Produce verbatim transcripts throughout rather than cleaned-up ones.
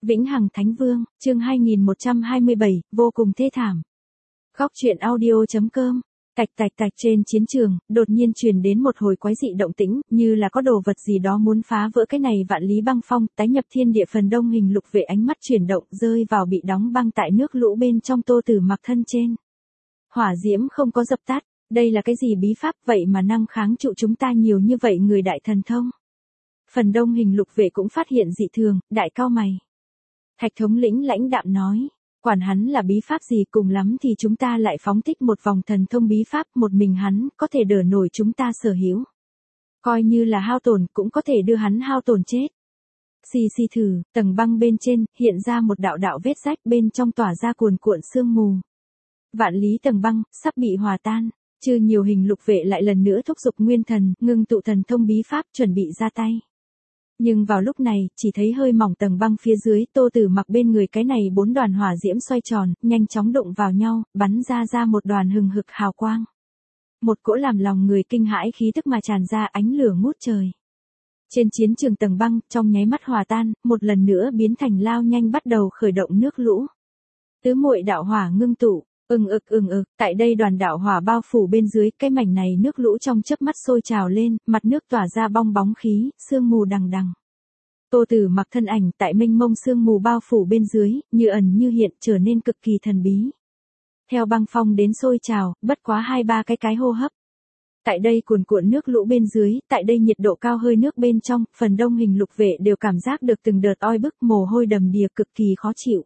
Vĩnh Hằng Thánh Vương, chương hai nghìn một trăm hai mươi bảy, vô cùng thê thảm. Góc truyện audio chấm com. Tạch tạch tạch, trên chiến trường, đột nhiên truyền đến một hồi quái dị động tĩnh, như là có đồ vật gì đó muốn phá vỡ cái này vạn lý băng phong, tái nhập thiên địa. Phần đông hình lục vệ ánh mắt chuyển động, rơi vào bị đóng băng tại nước lũ bên trong Tô Tử Mặc thân trên. Hỏa diễm không có dập tắt, đây là cái gì bí pháp vậy mà năng kháng trụ chúng ta nhiều như vậy người đại thần thông. Phần đông hình lục vệ cũng phát hiện dị thường, đại cao mày. Thạch thống lĩnh lãnh đạm nói, quản hắn là bí pháp gì, cùng lắm thì chúng ta lại phóng thích một vòng thần thông bí pháp, một mình hắn có thể đỡ nổi chúng ta sở hữu. Coi như là hao tổn cũng có thể đưa hắn hao tổn chết. Xì xì thử, tầng băng bên trên, hiện ra một đạo đạo vết rách, bên trong tỏa ra cuồn cuộn sương mù. Vạn lý tầng băng, sắp bị hòa tan, chư nhiều hình lục vệ lại lần nữa thúc giục nguyên thần, ngưng tụ thần thông bí pháp, chuẩn bị ra tay. Nhưng vào lúc này, chỉ thấy hơi mỏng tầng băng phía dưới, Tô Tử Mặc bên người cái này bốn đoàn hỏa diễm xoay tròn, nhanh chóng đụng vào nhau, bắn ra ra một đoàn hừng hực hào quang. Một cỗ làm lòng người kinh hãi khí tức mà tràn ra, ánh lửa ngút trời. Trên chiến trường tầng băng, trong nháy mắt hòa tan, một lần nữa biến thành lao nhanh bắt đầu khởi động nước lũ. Tứ muội đạo hỏa ngưng tụ, ừng ực ừng ực, tại đây đoàn đạo hỏa bao phủ bên dưới, cái mảnh này nước lũ trong chớp mắt sôi trào lên, mặt nước tỏa ra bong bóng khí, sương mù đằng đằng. Tô Tử Mặc thân ảnh tại mênh mông sương mù bao phủ bên dưới, như ẩn như hiện, trở nên cực kỳ thần bí. Theo băng phong đến sôi trào, bất quá hai ba cái cái hô hấp. Tại đây cuồn cuộn nước lũ bên dưới, tại đây nhiệt độ cao hơi nước bên trong, phần đông hình lục vệ đều cảm giác được từng đợt oi bức, mồ hôi đầm đìa, cực kỳ khó chịu.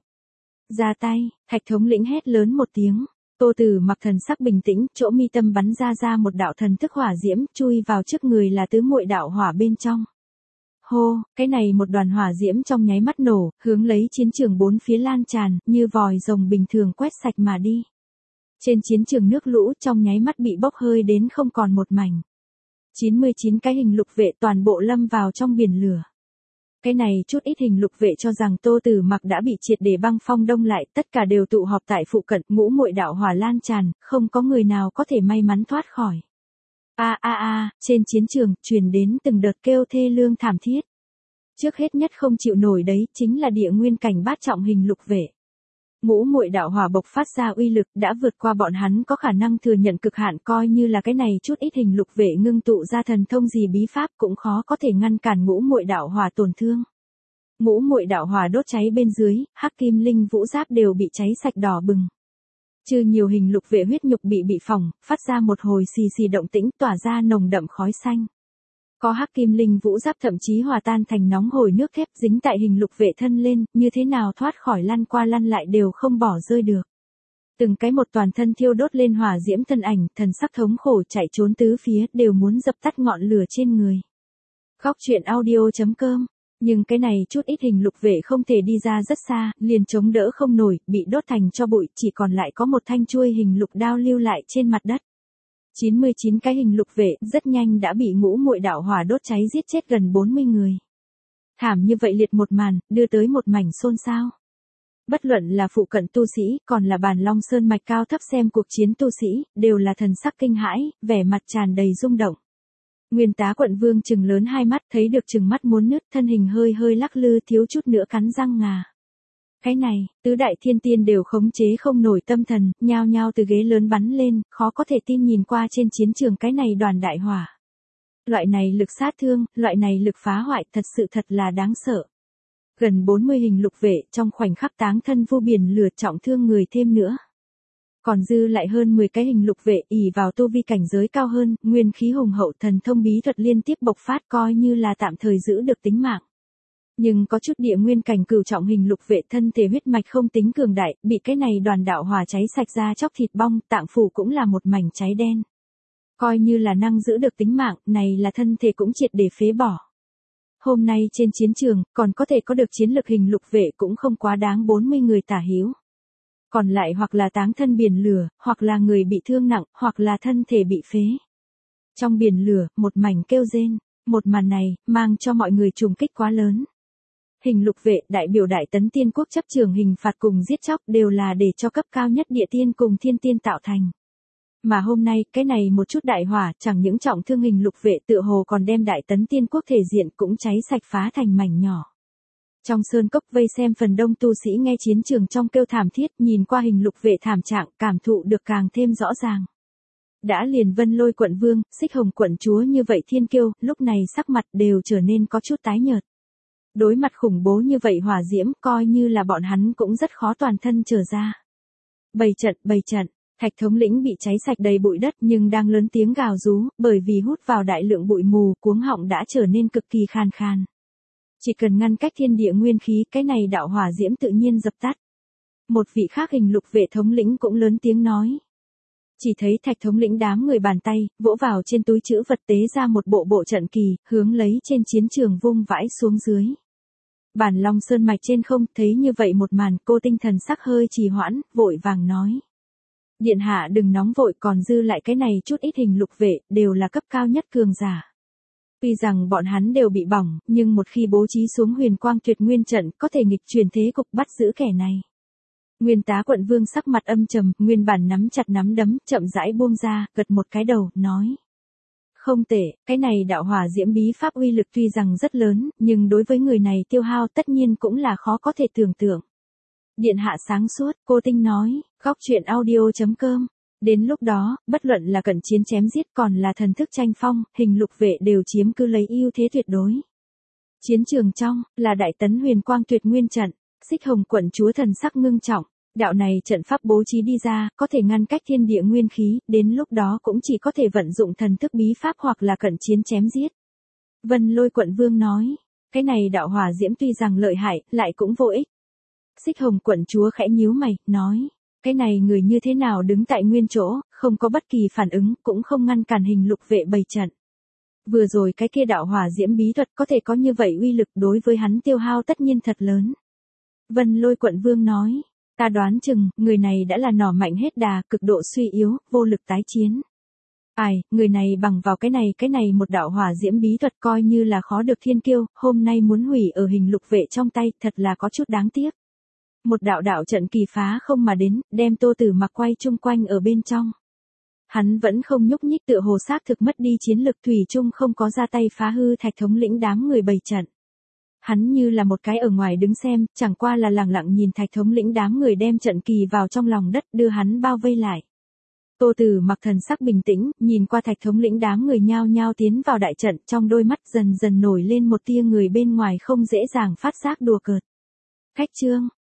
Ra tay, Thạch thống lĩnh hét lớn một tiếng. Tô Tử Mặc thần sắc bình tĩnh, chỗ mi tâm bắn ra ra một đạo thần thức hỏa diễm, chui vào trước người là tứ muội đạo hỏa bên trong. Hô, cái này một đoàn hỏa diễm trong nháy mắt nổ, hướng lấy chiến trường bốn phía lan tràn, như vòi rồng bình thường quét sạch mà đi. Trên chiến trường nước lũ trong nháy mắt bị bốc hơi đến không còn một mảnh. chín mươi chín cái hình lục vệ toàn bộ lâm vào trong biển lửa. Cái này chút ít hình lục vệ cho rằng Tô Tử Mặc đã bị triệt để băng phong đông lại, tất cả đều tụ họp tại phụ cận, ngũ muội đạo hỏa lan tràn, không có người nào có thể may mắn thoát khỏi. A a a, trên chiến trường truyền đến từng đợt kêu thê lương thảm thiết. Trước hết nhất không chịu nổi đấy chính là địa nguyên cảnh bát trọng hình lục vệ. Ngũ muội đạo hỏa bộc phát ra uy lực đã vượt qua bọn hắn có khả năng thừa nhận cực hạn, coi như là cái này chút ít hình lục vệ ngưng tụ ra thần thông gì bí pháp cũng khó có thể ngăn cản ngũ muội đạo hỏa tổn thương. Ngũ muội đạo hỏa đốt cháy bên dưới, hắc kim linh vũ giáp đều bị cháy sạch đỏ bừng. Trừ nhiều hình lục vệ huyết nhục bị bị phỏng, phát ra một hồi xì xì động tĩnh, tỏa ra nồng đậm khói xanh. Có hắc kim linh vũ giáp thậm chí hòa tan thành nóng hổi nước thép dính tại hình lục vệ thân lên, như thế nào thoát khỏi lăn qua lăn lại đều không bỏ rơi được. Từng cái một toàn thân thiêu đốt lên hỏa diễm thân ảnh, thần sắc thống khổ chạy trốn tứ phía, đều muốn dập tắt ngọn lửa trên người. Góc truyện audio chấm com. Nhưng cái này chút ít hình lục vệ không thể đi ra rất xa, liền chống đỡ không nổi, bị đốt thành tro bụi, chỉ còn lại có một thanh chuôi hình lục đao lưu lại trên mặt đất. chín mươi chín cái hình lục vệ rất nhanh đã bị ngũ muội đạo hỏa đốt cháy giết chết gần bốn mươi người. Thảm như vậy liệt một màn, đưa tới một mảnh xôn xao. Bất luận là phụ cận tu sĩ, còn là Bàn Long Sơn mạch cao thấp xem cuộc chiến tu sĩ, đều là thần sắc kinh hãi, vẻ mặt tràn đầy rung động. Nguyên tá quận vương trừng lớn hai mắt, thấy được trừng mắt muốn nứt, thân hình hơi hơi lắc lư, thiếu chút nữa cắn răng ngà. Cái này, tứ đại thiên tiên đều khống chế không nổi tâm thần, nhao nhao từ ghế lớn bắn lên, khó có thể tin nhìn qua trên chiến trường cái này đoàn đại hỏa. Loại này lực sát thương, loại này lực phá hoại thật sự thật là đáng sợ. Gần bốn mươi hình lục vệ trong khoảnh khắc táng thân vô biển lửa, trọng thương người thêm nữa. Còn dư lại hơn mười cái hình lục vệ ỷ vào tu vi cảnh giới cao hơn, nguyên khí hùng hậu, thần thông bí thuật liên tiếp bộc phát, coi như là tạm thời giữ được tính mạng. Nhưng có chút địa nguyên cảnh cửu trọng hình lục vệ thân thể huyết mạch không tính cường đại, bị cái này đoàn đạo hỏa cháy sạch ra chóc thịt bong, tạng phủ cũng là một mảnh cháy đen. Coi như là năng giữ được tính mạng, này là thân thể cũng triệt để phế bỏ. Hôm nay trên chiến trường, còn có thể có được chiến lực hình lục vệ cũng không quá đáng bốn mươi người tả hữu. Còn lại hoặc là táng thân biển lửa, hoặc là người bị thương nặng, hoặc là thân thể bị phế. Trong biển lửa, một mảnh kêu rên, một màn này, mang cho mọi người trùng kích quá lớn. Hình lục vệ, đại biểu Đại Tấn Tiên Quốc chấp trường hình phạt cùng giết chóc đều là để cho cấp cao nhất địa tiên cùng thiên tiên tạo thành. Mà hôm nay, cái này một chút đại hỏa, chẳng những trọng thương hình lục vệ, tựa hồ còn đem Đại Tấn Tiên Quốc thể diện cũng cháy sạch phá thành mảnh nhỏ. Trong sơn cốc vây xem phần đông tu sĩ nghe chiến trường trong kêu thảm thiết, nhìn qua hình lục vệ thảm trạng, cảm thụ được càng thêm rõ ràng. Đã liền Vân Lôi quận vương, Xích Hồng quận chúa như vậy thiên kiêu, lúc này sắc mặt đều trở nên có chút tái nhợt. Đối mặt khủng bố như vậy hỏa diễm, coi như là bọn hắn cũng rất khó toàn thân trở ra. Bày trận, bày trận, Thạch thống lĩnh bị cháy sạch đầy bụi đất nhưng đang lớn tiếng gào rú, bởi vì hút vào đại lượng bụi mù, cuống họng đã trở nên cực kỳ khan khan. Chỉ cần ngăn cách thiên địa nguyên khí, cái này đạo hỏa diễm tự nhiên dập tắt. Một vị khác hình lục vệ thống lĩnh cũng lớn tiếng nói. Chỉ thấy Thạch thống lĩnh đám người bàn tay, vỗ vào trên túi trữ vật tế ra một bộ bộ trận kỳ, hướng lấy trên chiến trường vung vãi xuống dưới. Bản Long Sơn mạch trên không, thấy như vậy một màn, cô tinh thần sắc hơi trì hoãn, vội vàng nói. Điện hạ đừng nóng vội, còn dư lại cái này chút ít hình lục vệ, đều là cấp cao nhất cường giả. Tuy rằng bọn hắn đều bị bỏng, nhưng một khi bố trí xuống huyền quang tuyệt nguyên trận, có thể nghịch chuyển thế cục bắt giữ kẻ này. Nguyên tá quận vương sắc mặt âm trầm, nguyên bản nắm chặt nắm đấm, chậm rãi buông ra, gật một cái đầu, nói. Không tệ, cái này đạo hỏa diễm bí pháp uy lực tuy rằng rất lớn, nhưng đối với người này tiêu hao tất nhiên cũng là khó có thể tưởng tượng. Điện hạ sáng suốt, cô tinh nói, góc truyện audio chấm com. Đến lúc đó, bất luận là cận chiến chém giết còn là thần thức tranh phong, hình lục vệ đều chiếm cứ lấy ưu thế tuyệt đối. Chiến trường trong, là đại tấn huyền quang tuyệt nguyên trận, Xích Hồng quận chúa thần sắc ngưng trọng. Đạo này trận pháp bố trí đi ra, có thể ngăn cách thiên địa nguyên khí, đến lúc đó cũng chỉ có thể vận dụng thần thức bí pháp hoặc là cận chiến chém giết. Vân Lôi quận vương nói, cái này đạo hỏa diễm tuy rằng lợi hại, lại cũng vô ích. Xích Hồng quận chúa khẽ nhíu mày, nói, cái này người như thế nào đứng tại nguyên chỗ, không có bất kỳ phản ứng, cũng không ngăn cản hình lục vệ bày trận. Vừa rồi cái kia đạo hỏa diễm bí thuật có thể có như vậy uy lực, đối với hắn tiêu hao tất nhiên thật lớn. Vân Lôi quận vương nói, ta đoán chừng, người này đã là nỏ mạnh hết đà, cực độ suy yếu, vô lực tái chiến. Ai, người này bằng vào cái này cái này một đạo hỏa diễm bí thuật coi như là khó được thiên kiêu, hôm nay muốn hủy ở hình lục vệ trong tay, thật là có chút đáng tiếc. Một đạo đạo trận kỳ phá không mà đến, đem Tô Tử Mặc quay chung quanh ở bên trong. Hắn vẫn không nhúc nhích, tựa hồ xác thực mất đi chiến lực, thủy chung không có ra tay phá hư Thạch thống lĩnh đám người bày trận. Hắn như là một cái ở ngoài đứng xem, chẳng qua là lặng lặng nhìn Thạch thống lĩnh đám người đem trận kỳ vào trong lòng đất, đưa hắn bao vây lại. Tô Tử Mặc thần sắc bình tĩnh, nhìn qua Thạch thống lĩnh đám người nhao nhao tiến vào đại trận, trong đôi mắt dần dần nổi lên một tia người bên ngoài không dễ dàng phát giác đùa cợt. Khách chương